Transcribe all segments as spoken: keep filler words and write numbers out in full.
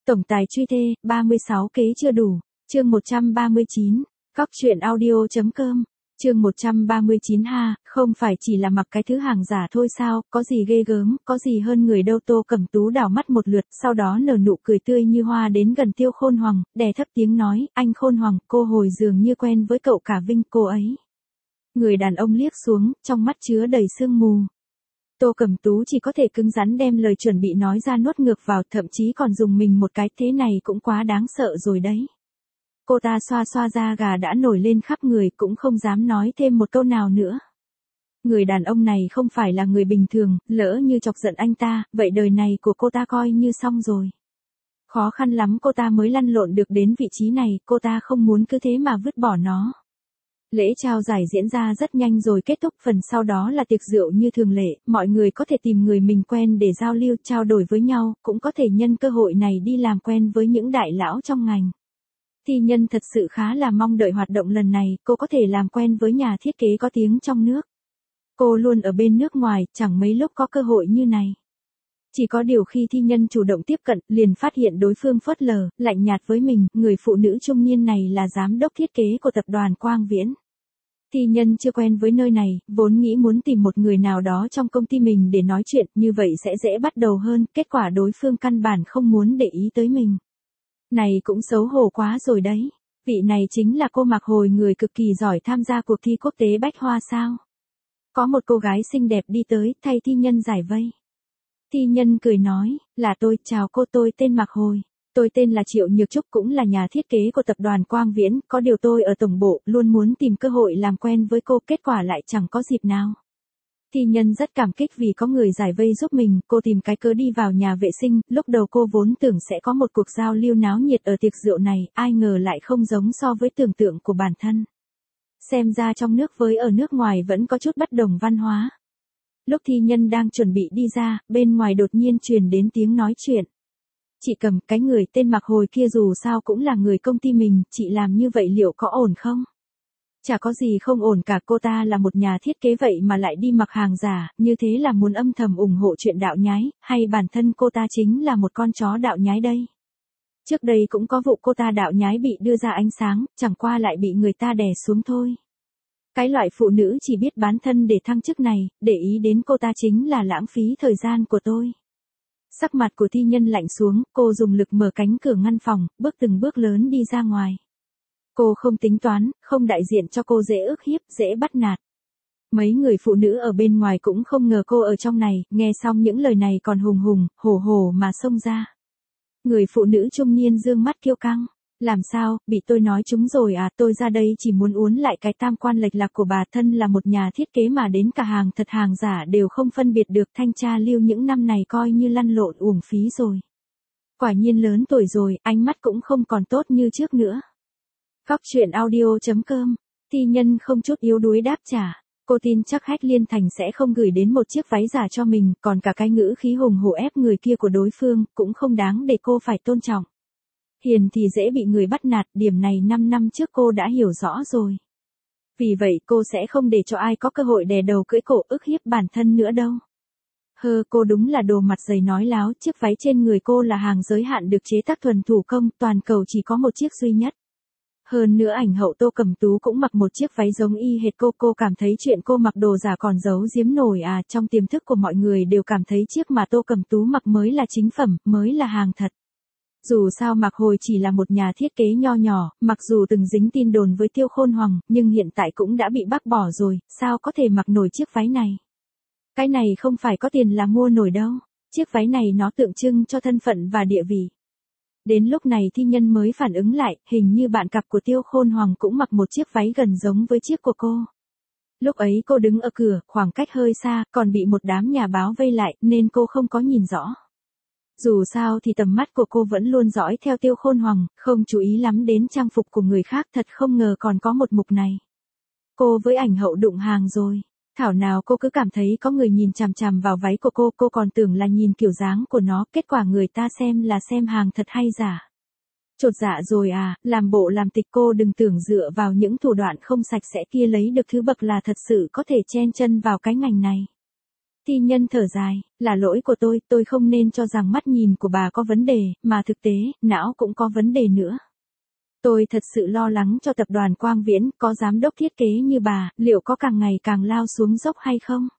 Tổng tài truy thê, ba mươi sáu kế chưa đủ. Chương một trăm ba mươi chín. Cóc truyện audio.com. Chương một trăm ba mươi chín ha, không phải chỉ là mặc cái thứ hàng giả thôi sao, có gì ghê gớm, có gì hơn người đâu. Tô Cẩm Tú đảo mắt một lượt, sau đó nở nụ cười tươi như hoa đến gần Tiêu Khôn Hoàng, đè thấp tiếng nói, anh Khôn Hoàng, cô hồi dường như quen với cậu cả Vinh cô ấy. Người đàn ông liếc xuống, trong mắt chứa đầy sương mù. Tô Cẩm Tú chỉ có thể cứng rắn đem lời chuẩn bị nói ra nuốt ngược vào, thậm chí còn dùng mình một cái, thế này cũng quá đáng sợ rồi đấy. Cô ta xoa xoa da gà đã nổi lên khắp người, cũng không dám nói thêm một câu nào nữa. Người đàn ông này không phải là người bình thường, lỡ như chọc giận anh ta, vậy đời này của cô ta coi như xong rồi. Khó khăn lắm cô ta mới lăn lộn được đến vị trí này, cô ta không muốn cứ thế mà vứt bỏ nó. Lễ trao giải diễn ra rất nhanh rồi kết thúc, phần sau đó là tiệc rượu như thường lệ, mọi người có thể tìm người mình quen để giao lưu, trao đổi với nhau, cũng có thể nhân cơ hội này đi làm quen với những đại lão trong ngành. Thi Nhân thật sự khá là mong đợi hoạt động lần này, cô có thể làm quen với nhà thiết kế có tiếng trong nước. Cô luôn ở bên nước ngoài, chẳng mấy lúc có cơ hội như này. Chỉ có điều khi Thi Nhân chủ động tiếp cận, liền phát hiện đối phương phớt lờ, lạnh nhạt với mình, người phụ nữ trung niên này là giám đốc thiết kế của tập đoàn Quang Viễn. Thi Nhân chưa quen với nơi này, vốn nghĩ muốn tìm một người nào đó trong công ty mình để nói chuyện, như vậy sẽ dễ bắt đầu hơn, kết quả đối phương căn bản không muốn để ý tới mình. Này cũng xấu hổ quá rồi đấy. Vị này chính là cô Mạc Hồi, người cực kỳ giỏi tham gia cuộc thi quốc tế bách hoa sao? Có một cô gái xinh đẹp đi tới, thay Thi Nhân giải vây. Thi Nhân cười nói, là tôi, chào cô, tôi tên Mạc Hồi. Tôi tên là Triệu Nhược Trúc, cũng là nhà thiết kế của tập đoàn Quang Viễn, có điều tôi ở tổng bộ, luôn muốn tìm cơ hội làm quen với cô, kết quả lại chẳng có dịp nào. Thi Nhân rất cảm kích vì có người giải vây giúp mình, cô tìm cái cớ đi vào nhà vệ sinh, lúc đầu cô vốn tưởng sẽ có một cuộc giao lưu náo nhiệt ở tiệc rượu này, ai ngờ lại không giống so với tưởng tượng của bản thân. Xem ra trong nước với ở nước ngoài vẫn có chút bất đồng văn hóa. Lúc Thi Nhân đang chuẩn bị đi ra, bên ngoài đột nhiên truyền đến tiếng nói chuyện. Chị Cầm, cái người tên Mạc Hồi kia dù sao cũng là người công ty mình, chị làm như vậy liệu có ổn không? Chả có gì không ổn cả, cô ta là một nhà thiết kế vậy mà lại đi mặc hàng giả, như thế là muốn âm thầm ủng hộ chuyện đạo nhái, hay bản thân cô ta chính là một con chó đạo nhái đây? Trước đây cũng có vụ cô ta đạo nhái bị đưa ra ánh sáng, chẳng qua lại bị người ta đè xuống thôi. Cái loại phụ nữ chỉ biết bán thân để thăng chức này, để ý đến cô ta chính là lãng phí thời gian của tôi. Sắc mặt của Thi Nhân lạnh xuống, cô dùng lực mở cánh cửa ngăn phòng, bước từng bước lớn đi ra ngoài. Cô không tính toán, không đại diện cho cô dễ ức hiếp, dễ bắt nạt. Mấy người phụ nữ ở bên ngoài cũng không ngờ cô ở trong này, nghe xong những lời này còn hùng hùng, hổ hổ mà xông ra. Người phụ nữ trung niên dương mắt kiêu căng. Làm sao, bị tôi nói trúng rồi à, tôi ra đây chỉ muốn uốn lại cái tam quan lệch lạc của bà, thân là một nhà thiết kế mà đến cả hàng thật hàng giả đều không phân biệt được, thanh tra lưu những năm này coi như lăn lộn uổng phí rồi. Quả nhiên lớn tuổi rồi, ánh mắt cũng không còn tốt như trước nữa. Cóc truyện audio.com. Thi Nhân không chút yếu đuối đáp trả. Cô tin chắc Hách Liên Thành sẽ không gửi đến một chiếc váy giả cho mình, còn cả cái ngữ khí hùng hổ ép người kia của đối phương, cũng không đáng để cô phải tôn trọng. Hiền thì dễ bị người bắt nạt, điểm này năm năm trước cô đã hiểu rõ rồi. Vì vậy cô sẽ không để cho ai có cơ hội đè đầu cưỡi cổ ức hiếp bản thân nữa đâu. Hơ, cô đúng là đồ mặt dày nói láo, chiếc váy trên người cô là hàng giới hạn được chế tác thuần thủ công, toàn cầu chỉ có một chiếc duy nhất. Hơn nữa ảnh hậu Tô Cẩm Tú cũng mặc một chiếc váy giống y hệt cô, cô cảm thấy chuyện cô mặc đồ giả còn giấu giếm nổi à, trong tiềm thức của mọi người đều cảm thấy chiếc mà Tô Cẩm Tú mặc mới là chính phẩm, mới là hàng thật. Dù sao Mạc Hồi chỉ là một nhà thiết kế nho nhỏ, mặc dù từng dính tin đồn với Tiêu Khôn Hoàng, nhưng hiện tại cũng đã bị bác bỏ rồi, sao có thể mặc nổi chiếc váy này. Cái này không phải có tiền là mua nổi đâu, chiếc váy này nó tượng trưng cho thân phận và địa vị. Đến lúc này Thi Nhân mới phản ứng lại, hình như bạn cặp của Tiêu Khôn Hoàng cũng mặc một chiếc váy gần giống với chiếc của cô. Lúc ấy cô đứng ở cửa, khoảng cách hơi xa, còn bị một đám nhà báo vây lại, nên cô không có nhìn rõ. Dù sao thì tầm mắt của cô vẫn luôn dõi theo Tiêu Khôn Hoàng, không chú ý lắm đến trang phục của người khác, thật không ngờ còn có một mục này. Cô với ảnh hậu đụng hàng rồi. Thảo nào cô cứ cảm thấy có người nhìn chằm chằm vào váy của cô, cô còn tưởng là nhìn kiểu dáng của nó, kết quả người ta xem là xem hàng thật hay giả. Chột dạ rồi à, làm bộ làm tịch, cô đừng tưởng dựa vào những thủ đoạn không sạch sẽ kia lấy được thứ bậc là thật sự có thể chen chân vào cái ngành này. Thi nhân thở dài, là lỗi của tôi, tôi không nên cho rằng mắt nhìn của bà có vấn đề, mà thực tế, não cũng có vấn đề nữa. Tôi thật sự lo lắng cho tập đoàn Quang Viễn, có giám đốc thiết kế như bà, liệu có càng ngày càng lao xuống dốc hay không?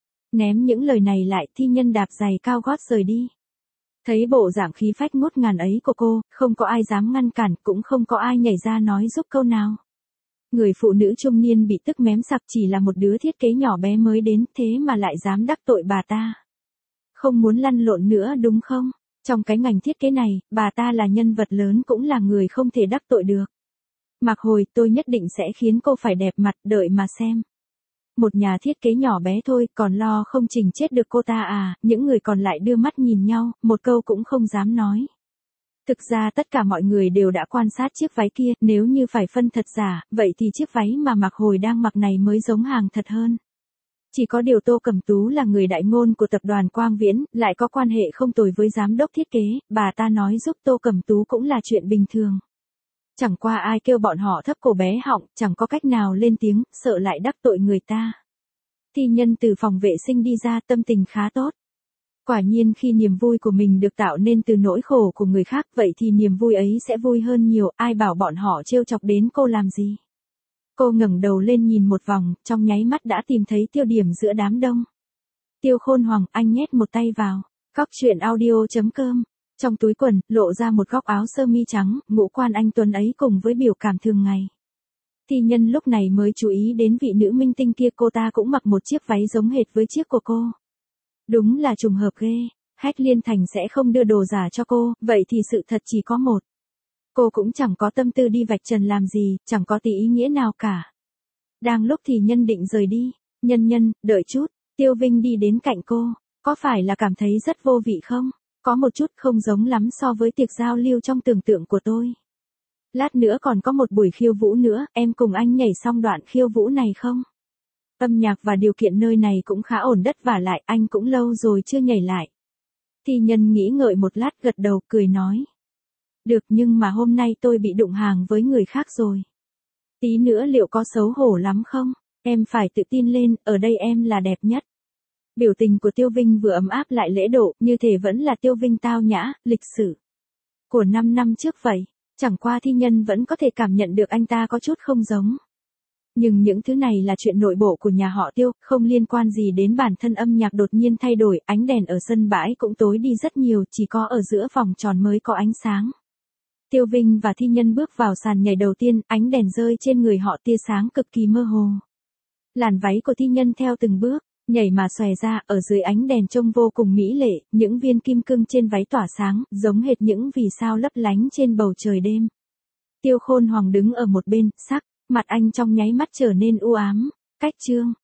Ném những lời này lại, thi nhân đạp giày cao gót rời đi. Thấy bộ dạng khí phách ngút ngàn ấy của cô, không có ai dám ngăn cản, cũng không có ai nhảy ra nói giúp câu nào. Người phụ nữ trung niên bị tức mém sặc chỉ là một đứa thiết kế nhỏ bé mới đến, thế mà lại dám đắc tội bà ta. Không muốn lăn lộn nữa đúng không? Trong cái ngành thiết kế này, bà ta là nhân vật lớn cũng là người không thể đắc tội được. Mặc Hồi, tôi nhất định sẽ khiến cô phải đẹp mặt, đợi mà xem. Một nhà thiết kế nhỏ bé thôi, còn lo không chỉnh chết được cô ta à, những người còn lại đưa mắt nhìn nhau, một câu cũng không dám nói. Thực ra tất cả mọi người đều đã quan sát chiếc váy kia, nếu như phải phân thật giả, vậy thì chiếc váy mà Mạc Hồi đang mặc này mới giống hàng thật hơn. Chỉ có điều Tô Cẩm Tú là người đại ngôn của tập đoàn Quang Viễn, lại có quan hệ không tồi với giám đốc thiết kế, bà ta nói giúp Tô Cẩm Tú cũng là chuyện bình thường. Chẳng qua ai kêu bọn họ thấp cổ bé họng, chẳng có cách nào lên tiếng, sợ lại đắc tội người ta. Thi nhân từ phòng vệ sinh đi ra, tâm tình khá tốt. Quả nhiên khi niềm vui của mình được tạo nên từ nỗi khổ của người khác, vậy thì niềm vui ấy sẽ vui hơn nhiều, ai bảo bọn họ trêu chọc đến cô làm gì. Cô ngẩng đầu lên nhìn một vòng, trong nháy mắt đã tìm thấy tiêu điểm giữa đám đông. Tiêu Khôn Hoàng, anh nhét một tay vào. Cóc truyện audio chấm com. Trong túi quần, lộ ra một góc áo sơ mi trắng, ngũ quan anh tuấn ấy cùng với biểu cảm thường ngày. Thi nhân lúc này mới chú ý đến vị nữ minh tinh kia, cô ta cũng mặc một chiếc váy giống hệt với chiếc của cô. Đúng là trùng hợp ghê, Hách Liên Thành sẽ không đưa đồ giả cho cô, vậy thì sự thật chỉ có một. Cô cũng chẳng có tâm tư đi vạch trần làm gì, chẳng có tí ý nghĩa nào cả. Đang lúc thì nhân định rời đi, nhân nhân, đợi chút, Tiêu Vinh đi đến cạnh cô, có phải là cảm thấy rất vô vị không? Có một chút không giống lắm so với tiệc giao lưu trong tưởng tượng của tôi. Lát nữa còn có một buổi khiêu vũ nữa, em cùng anh nhảy xong đoạn khiêu vũ này không? Âm nhạc và điều kiện nơi này cũng khá ổn đất và lại anh cũng lâu rồi chưa nhảy lại. Thi nhân nghĩ ngợi một lát gật đầu cười nói. Được, nhưng mà hôm nay tôi bị đụng hàng với người khác rồi. Tí nữa liệu có xấu hổ lắm không? Em phải tự tin lên, ở đây em là đẹp nhất. Biểu tình của Tiêu Vinh vừa ấm áp lại lễ độ, như thể vẫn là Tiêu Vinh tao nhã, lịch sử. Của năm năm trước vậy, chẳng qua thi nhân vẫn có thể cảm nhận được anh ta có chút không giống. Nhưng những thứ này là chuyện nội bộ của nhà họ Tiêu, không liên quan gì đến bản thân âm nhạc đột nhiên thay đổi, ánh đèn ở sân bãi cũng tối đi rất nhiều, chỉ có ở giữa vòng tròn mới có ánh sáng. Tiêu Vinh và thi nhân bước vào sàn nhảy đầu tiên, ánh đèn rơi trên người họ tia sáng cực kỳ mơ hồ. Làn váy của thi nhân theo từng bước, nhảy mà xòe ra, ở dưới ánh đèn trông vô cùng mỹ lệ, những viên kim cương trên váy tỏa sáng, giống hệt những vì sao lấp lánh trên bầu trời đêm. Tiêu Khôn Hoàng đứng ở một bên, sắc mặt anh trong nháy mắt trở nên u ám. Cách chương